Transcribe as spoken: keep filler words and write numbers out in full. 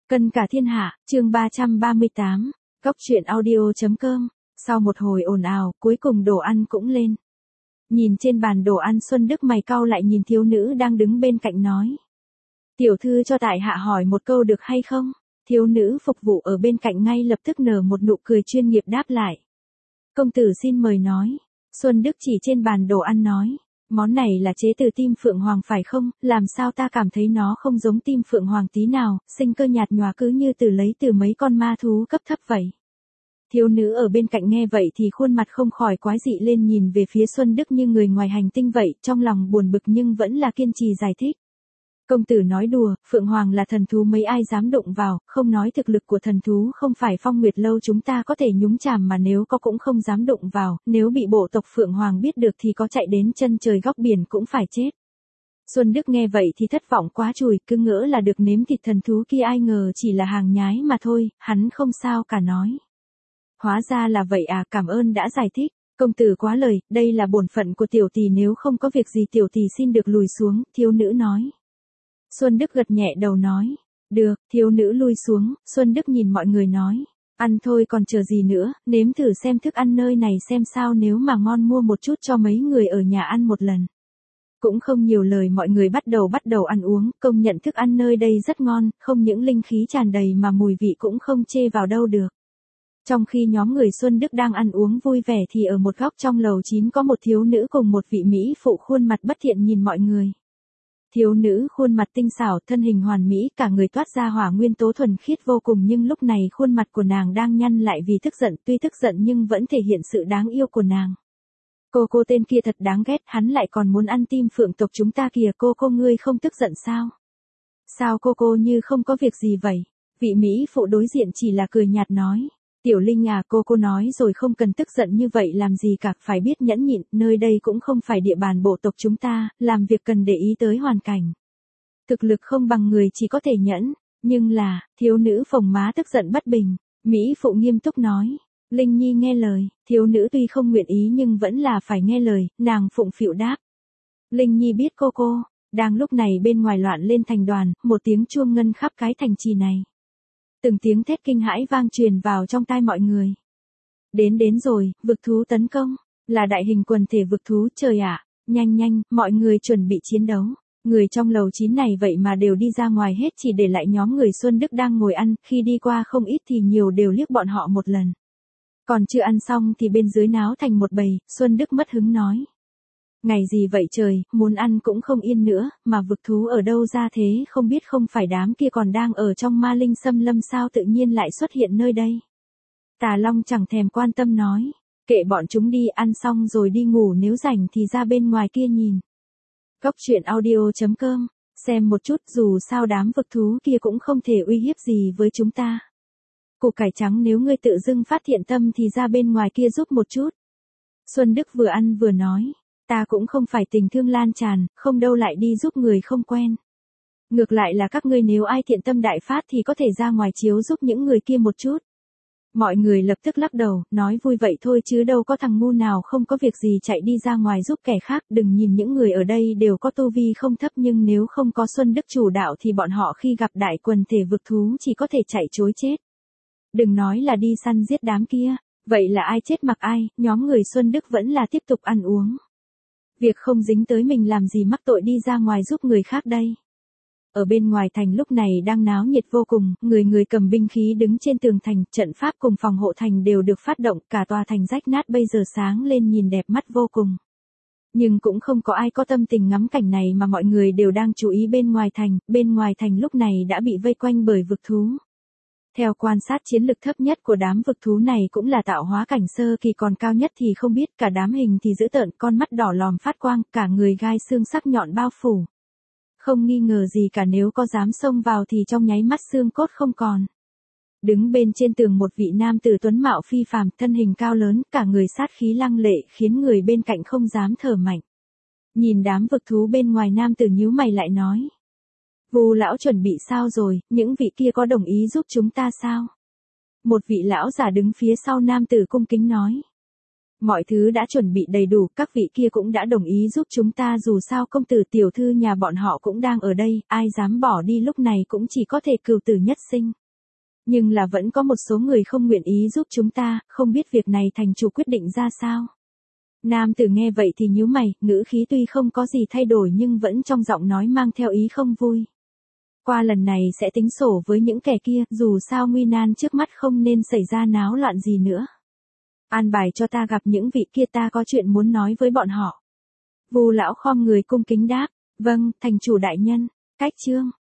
Cân cả thiên hạ, chương ba trăm ba mươi tám, Cóc truyện audio chấm com. Sau một hồi ồn ào, cuối cùng đồ ăn cũng lên. Nhìn trên bàn đồ ăn, Xuân Đức mày cau lại nhìn thiếu nữ đang đứng bên cạnh nói. Tiểu thư cho tại hạ hỏi một câu được hay không? Thiếu nữ phục vụ ở bên cạnh ngay lập tức nở một nụ cười chuyên nghiệp đáp lại. Công tử xin mời nói. Xuân Đức chỉ trên bàn đồ ăn nói. Món này là chế từ tim phượng hoàng phải không? Làm sao ta cảm thấy nó không giống tim phượng hoàng tí nào, sinh cơ nhạt nhòa cứ như từ lấy từ mấy con ma thú cấp thấp vậy. Thiếu nữ ở bên cạnh nghe vậy thì khuôn mặt không khỏi quái dị lên, nhìn về phía Xuân Đức như người ngoài hành tinh vậy, trong lòng buồn bực nhưng vẫn là kiên trì giải thích. Công tử nói đùa, phượng hoàng là thần thú mấy ai dám đụng vào, không nói thực lực của thần thú không phải Phong Nguyệt lâu chúng ta có thể nhúng chàm mà nếu có cũng không dám đụng vào, nếu bị bộ tộc phượng hoàng biết được thì có chạy đến chân trời góc biển cũng phải chết. Xuân Đức nghe vậy thì thất vọng quá chùi, cứ ngỡ là được nếm thịt thần thú kia, ai ngờ chỉ là hàng nhái mà thôi, hắn không sao cả nói. Hóa ra là vậy à, cảm ơn đã giải thích. Công tử quá lời, đây là bổn phận của tiểu tỷ, nếu không có việc gì tiểu tỷ xin được lùi xuống, thiếu nữ nói. Xuân Đức gật nhẹ đầu nói. Được, thiếu nữ lui xuống, Xuân Đức nhìn mọi người nói. Ăn thôi còn chờ gì nữa, nếm thử xem thức ăn nơi này xem sao, nếu mà ngon mua một chút cho mấy người ở nhà ăn một lần. Cũng không nhiều lời, mọi người bắt đầu bắt đầu ăn uống, công nhận thức ăn nơi đây rất ngon, không những linh khí tràn đầy mà mùi vị cũng không chê vào đâu được. Trong khi nhóm người Xuân Đức đang ăn uống vui vẻ thì ở một góc trong lầu chín có một thiếu nữ cùng một vị mỹ phụ khuôn mặt bất thiện nhìn mọi người. Thiếu nữ khuôn mặt tinh xảo, thân hình hoàn mỹ, cả người toát ra hỏa nguyên tố thuần khiết vô cùng, nhưng lúc này khuôn mặt của nàng đang nhăn lại vì tức giận, tuy tức giận nhưng vẫn thể hiện sự đáng yêu của nàng. Cô cô tên kia thật đáng ghét, hắn lại còn muốn ăn tim phượng tộc chúng ta kìa, cô cô ngươi không tức giận sao? Sao cô cô như không có việc gì vậy? Vị mỹ phụ đối diện chỉ là cười nhạt nói. Tiểu Linh à, cô cô nói rồi không cần tức giận như vậy làm gì cả, phải biết nhẫn nhịn, nơi đây cũng không phải địa bàn bộ tộc chúng ta, làm việc cần để ý tới hoàn cảnh. Thực lực không bằng người chỉ có thể nhẫn, nhưng là, thiếu nữ phồng má tức giận bất bình, mỹ phụ nghiêm túc nói. Linh Nhi nghe lời, thiếu nữ tuy không nguyện ý nhưng vẫn là phải nghe lời, nàng phụng phịu đáp. Linh Nhi biết cô cô. Đang lúc này bên ngoài loạn lên thành đoàn, một tiếng chuông ngân khắp cái thành trì này. Từng tiếng thét kinh hãi vang truyền vào trong tai mọi người. Đến đến rồi, vực thú tấn công, là đại hình quần thể vực thú, trời ạ, nhanh nhanh, mọi người chuẩn bị chiến đấu. Người trong lầu chín này vậy mà đều đi ra ngoài hết, chỉ để lại nhóm người Xuân Đức đang ngồi ăn, khi đi qua không ít thì nhiều đều liếc bọn họ một lần. Còn chưa ăn xong thì bên dưới náo thành một bầy, Xuân Đức mất hứng nói. Ngày gì vậy trời, muốn ăn cũng không yên nữa, mà vực thú ở đâu ra thế, không biết không phải đám kia còn đang ở trong ma linh xâm lâm sao tự nhiên lại xuất hiện nơi đây. Tà Long chẳng thèm quan tâm nói, kệ bọn chúng đi, ăn xong rồi đi ngủ, nếu rảnh thì ra bên ngoài kia nhìn. Cóc truyện audio chấm com, xem một chút, dù sao đám vực thú kia cũng không thể uy hiếp gì với chúng ta. Củ cải trắng, nếu ngươi tự dưng phát thiện tâm thì ra bên ngoài kia giúp một chút. Xuân Đức vừa ăn vừa nói. Ta cũng không phải tình thương lan tràn, không đâu lại đi giúp người không quen. Ngược lại là các ngươi nếu ai thiện tâm đại phát thì có thể ra ngoài chiếu giúp những người kia một chút. Mọi người lập tức lắc đầu, nói vui vậy thôi chứ đâu có thằng ngu nào không có việc gì chạy đi ra ngoài giúp kẻ khác. Đừng nhìn những người ở đây đều có tu vi không thấp, nhưng nếu không có Xuân Đức chủ đạo thì bọn họ khi gặp đại quần thể vực thú chỉ có thể chạy trối chết. Đừng nói là đi săn giết đám kia, vậy là ai chết mặc ai, nhóm người Xuân Đức vẫn là tiếp tục ăn uống. Việc không dính tới mình làm gì mắc tội đi ra ngoài giúp người khác đây. Ở bên ngoài thành lúc này đang náo nhiệt vô cùng, người người cầm binh khí đứng trên tường thành, trận pháp cùng phòng hộ thành đều được phát động, cả tòa thành rách nát bây giờ sáng lên nhìn đẹp mắt vô cùng. Nhưng cũng không có ai có tâm tình ngắm cảnh này mà mọi người đều đang chú ý bên ngoài thành, bên ngoài thành lúc này đã bị vây quanh bởi vực thú. Theo quan sát, chiến lực thấp nhất của đám vực thú này cũng là tạo hóa cảnh sơ kỳ, còn cao nhất thì không biết, cả đám hình thì dữ tợn, con mắt đỏ lòm phát quang, cả người gai xương sắc nhọn bao phủ. Không nghi ngờ gì cả, nếu có dám xông vào thì trong nháy mắt xương cốt không còn. Đứng bên trên tường một vị nam tử tuấn mạo phi phàm, thân hình cao lớn, cả người sát khí lăng lệ, khiến người bên cạnh không dám thở mạnh. Nhìn đám vực thú bên ngoài, nam tử nhíu mày lại nói. Vu lão chuẩn bị sao rồi, những vị kia có đồng ý giúp chúng ta sao? Một vị lão già đứng phía sau nam tử cung kính nói. Mọi thứ đã chuẩn bị đầy đủ, các vị kia cũng đã đồng ý giúp chúng ta, dù sao công tử tiểu thư nhà bọn họ cũng đang ở đây, ai dám bỏ đi lúc này cũng chỉ có thể cừu tử nhất sinh. Nhưng là vẫn có một số người không nguyện ý giúp chúng ta, không biết việc này thành chủ quyết định ra sao. Nam tử nghe vậy thì nhíu mày, ngữ khí tuy không có gì thay đổi nhưng vẫn trong giọng nói mang theo ý không vui. Qua lần này sẽ tính sổ với những kẻ kia, dù sao nguy nan trước mắt không nên xảy ra náo loạn gì nữa. An bài cho ta gặp những vị kia, ta có chuyện muốn nói với bọn họ. Vu lão khom người cung kính đáp, vâng, thành chủ đại nhân. Cách chương